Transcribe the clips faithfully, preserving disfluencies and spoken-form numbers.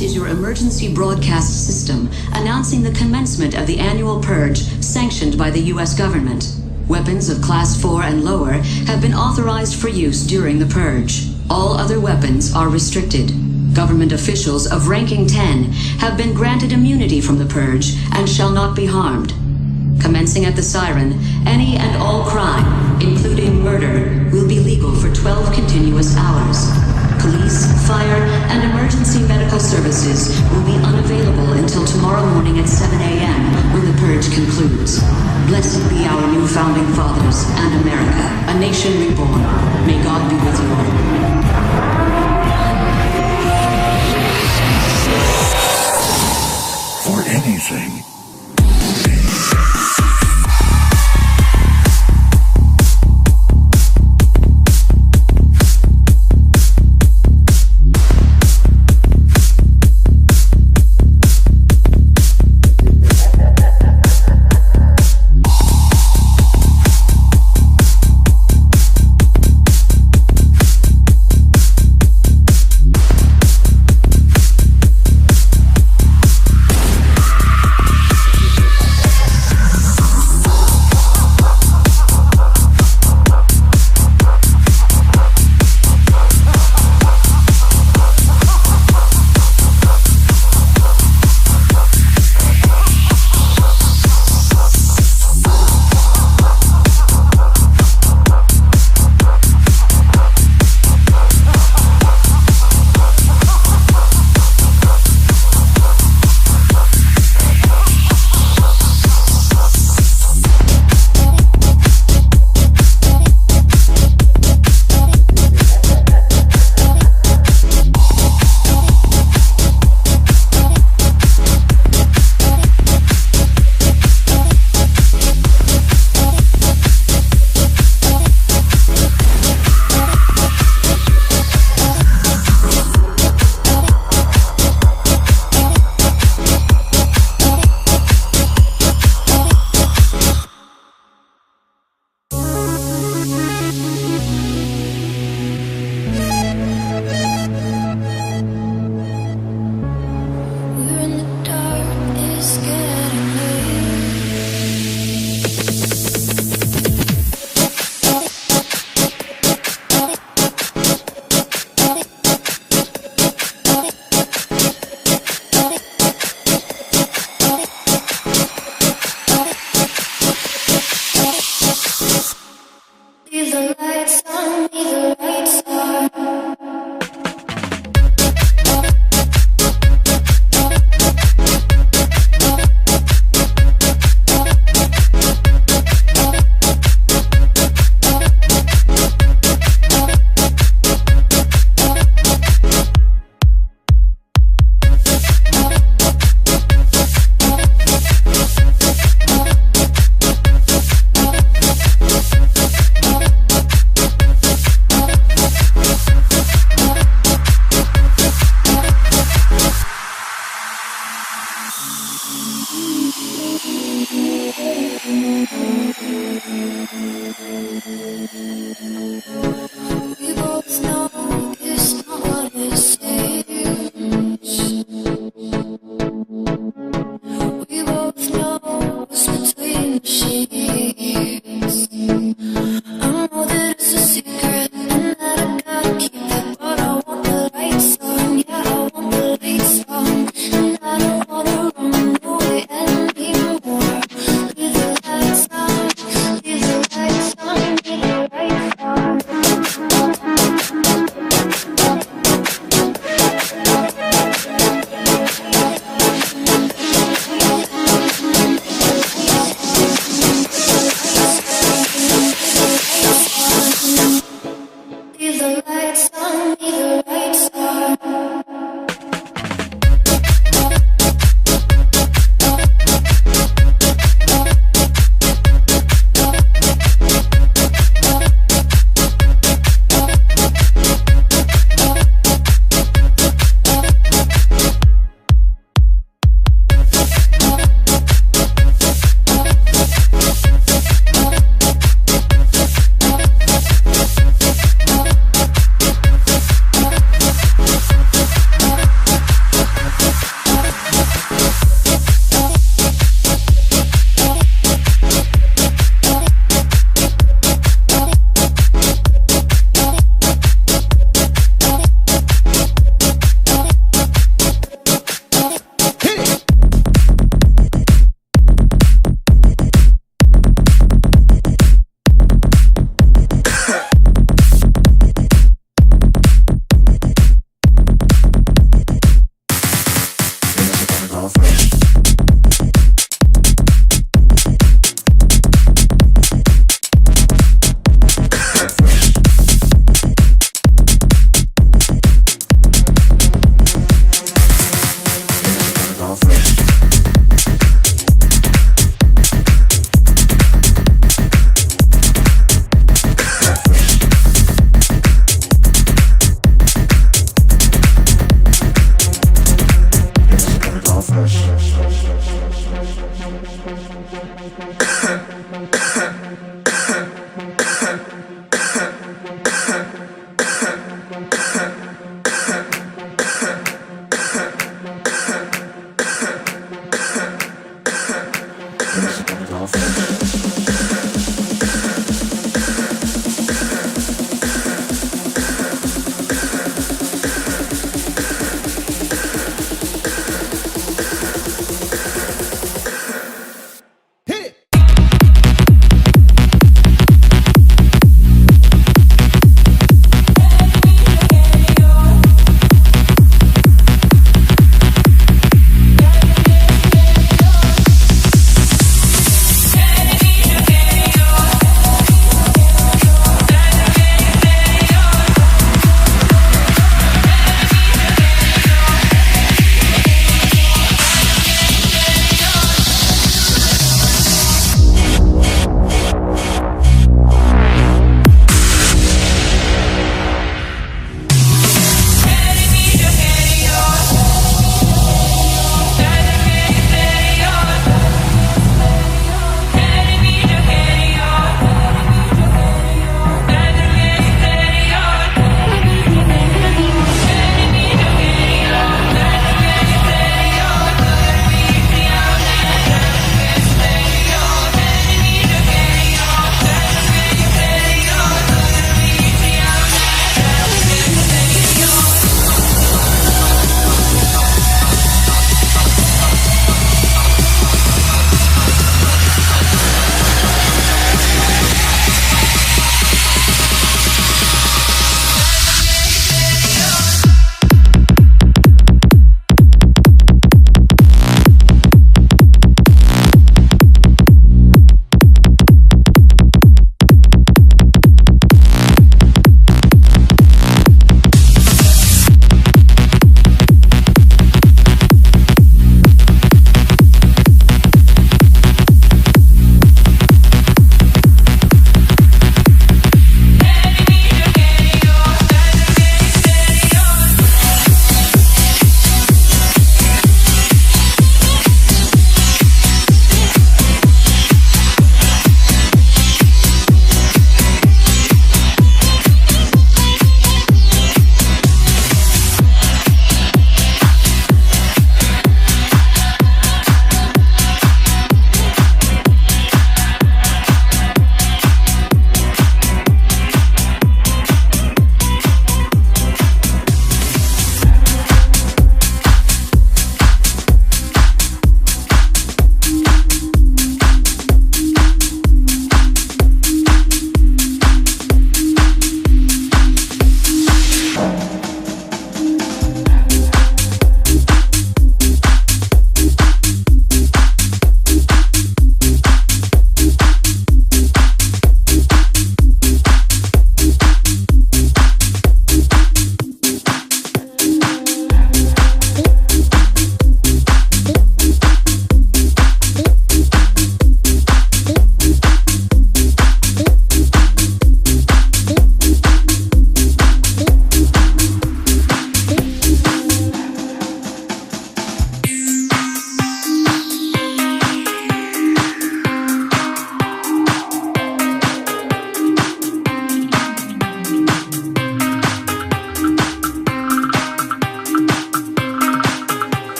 This is your emergency broadcast system announcing the commencement of the annual purge sanctioned by the U S government. Weapons of Class four and lower have been authorized for use during the purge. All other weapons are restricted. Government officials of ranking ten have been granted immunity from the purge and shall not be harmed. Commencing at the siren, any and all crime, including murder, will be legal for twelve continuous hours. Police, fire, and emergency medical services will be unavailable until tomorrow morning at seven a m when the purge concludes. Blessed be our new founding fathers and America, a nation reborn. May God be with you all. For anything.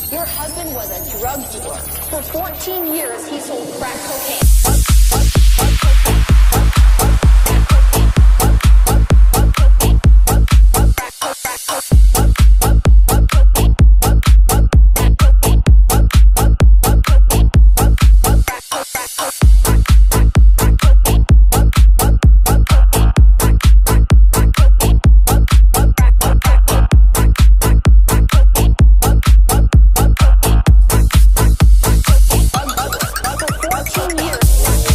Your husband was a drug dealer. For fourteen years, he sold crack cocaine. For fourteen years.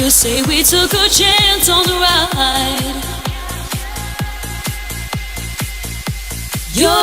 could say we took a chance on the ride. You're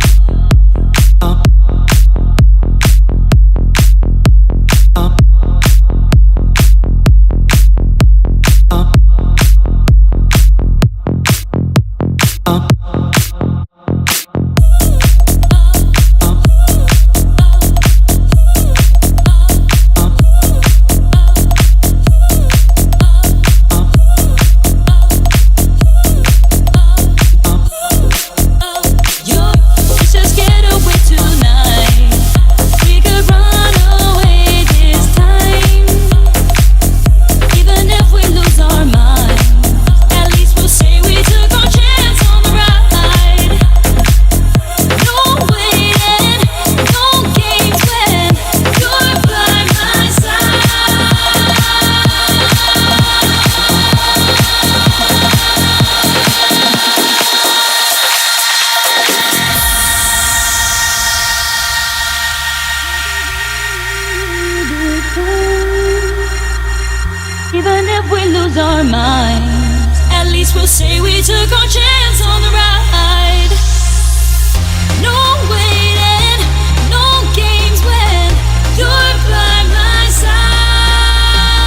even if we lose our minds, at least we'll say we took our chance on the ride. No waiting, no games when you're by my side.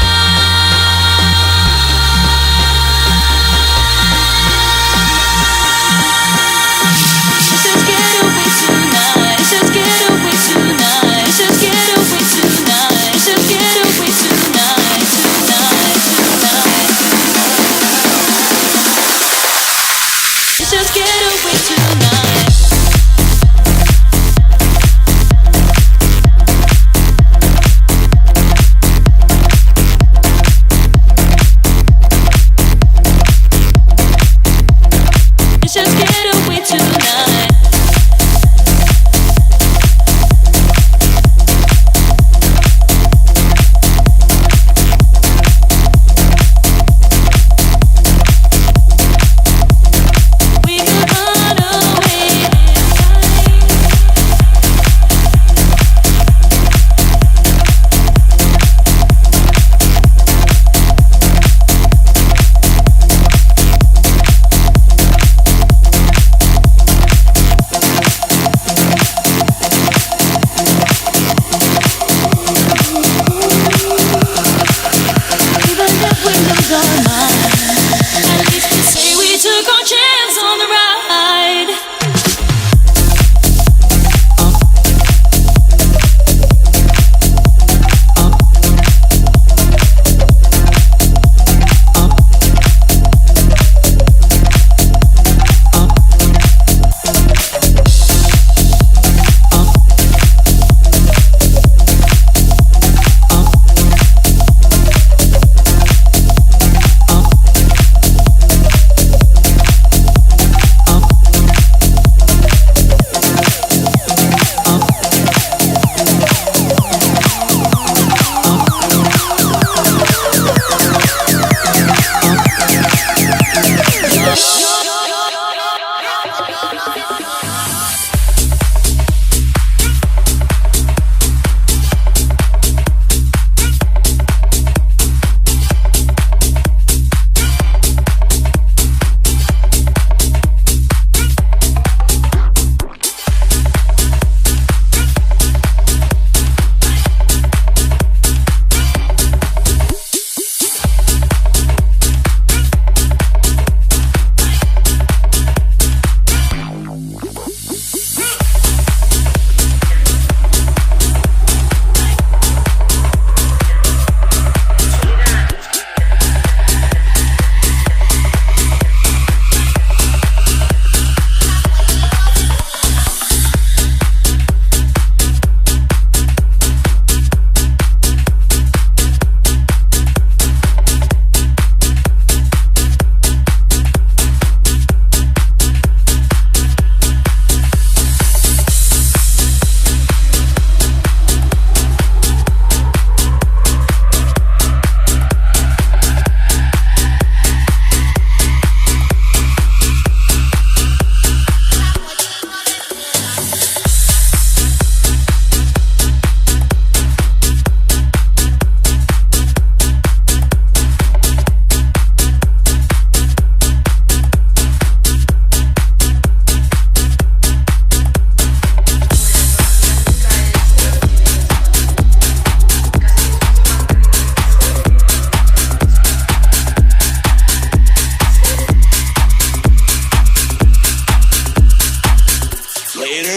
Let's just get away tonight. Let's just get away tonight. Let's just get away tonight. Let's just get away tonight. Let's just get away tonight. Let's just get away tonight. We could run away.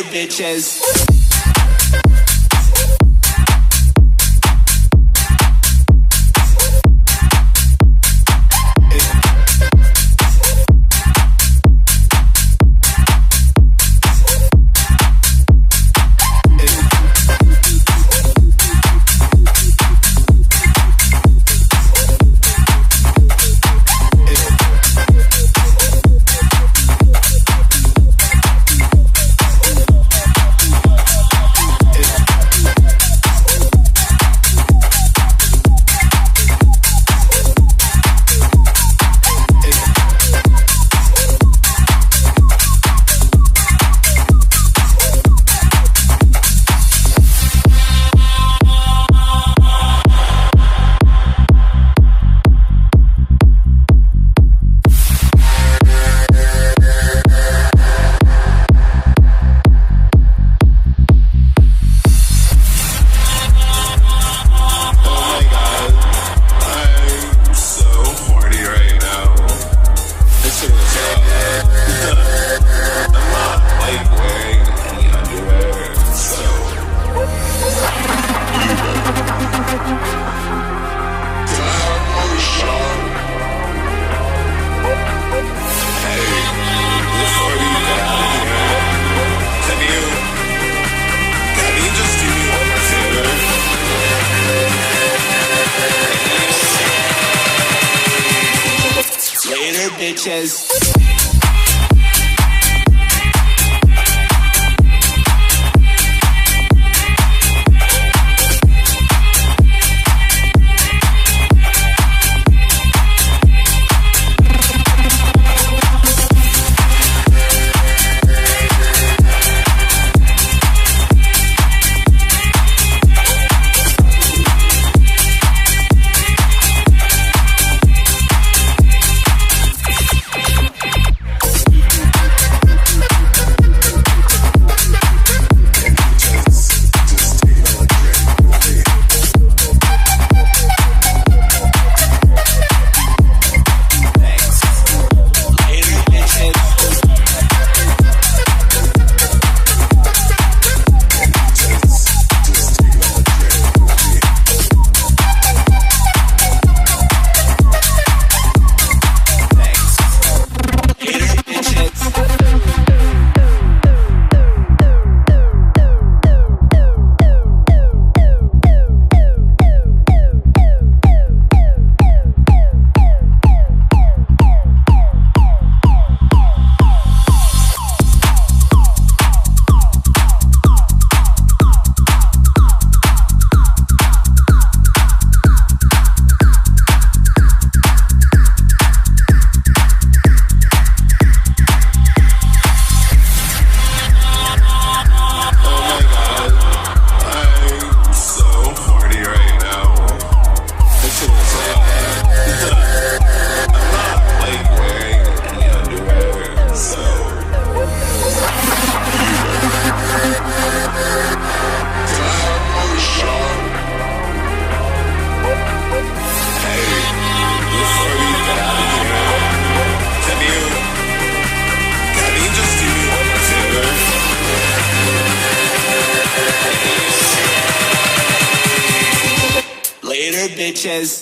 bitches. Bitches. Bitches.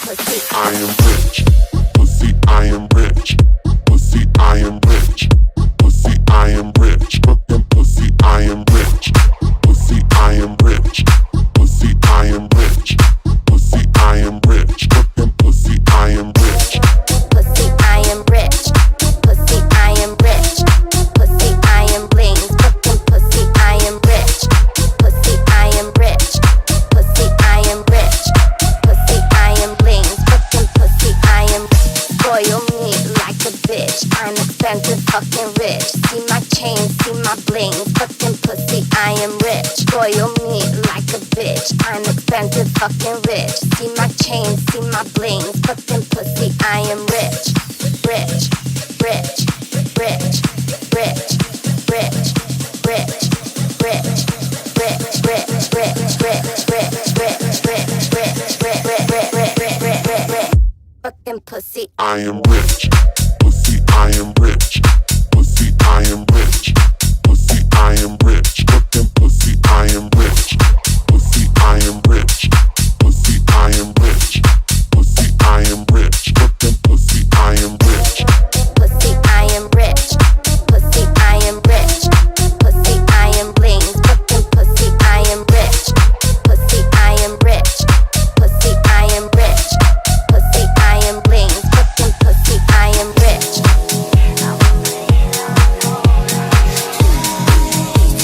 pussy, I am rich. Pussy, I am rich. Pussy, I am rich. Pussy, I am rich. Fucking pussy, I am rich. Pussy, I am rich. Pussy, I am rich. Pussy, I am rich. Fucking pussy, I am rich. Pussy, I am rich. Pussy, I am rich. Pussy, I am blings. Fucking pussy, I am rich. Pussy, I am rich. Pussy, I am rich. Pussy, I am blings. Fucking pussy, I am. Spoil me like a bitch. I'm expensive, fucking rich. See my chain, see my bling. Fucking pussy, I am rich. Spoil me like a bitch. I'm expensive, fucking rich. See my chain, see my bling. Fucking pussy, I am rich. Rich, rich, rich, rich, rich, rich, rich, rich, rich, rich, rich, rich, rich, rich, rich, rich, rich, rich, rich. Fucking pussy, I am rich. Pussy, I am rich. Pussy, I am rich. Pussy, I am rich. Fucking pussy, I am rich. Pussy, I am rich. Pussy, I am rich. Pussy, I am rich. Fucking pussy, I am rich. Pussy, I am rich. Pussy, I am rich. Pussy, I am blings. Fucking pussy, I am rich. Pussy, I am rich. Pussy, I am rich. Pussy, I am blings. Fucking pussy, I am rich.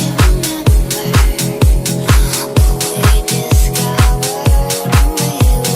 We discovered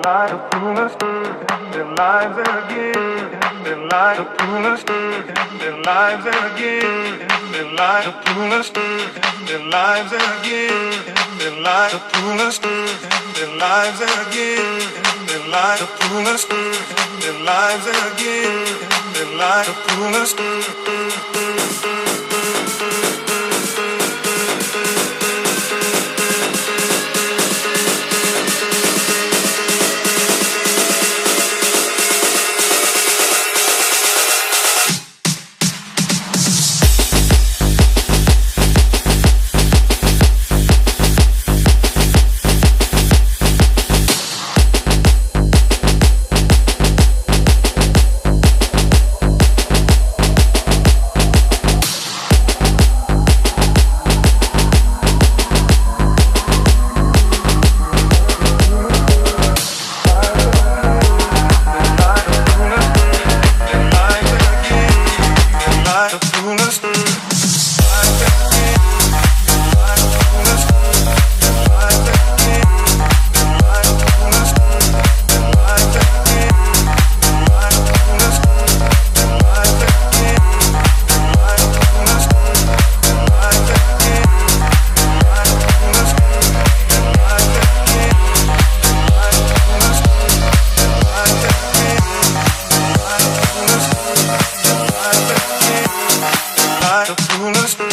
light of coolness, their lives again, their light of coolness, their lives again, their light of coolness, their lives again, their light of coolness, their lives again, their light of coolness, their lives again, their light of coolness. Coolest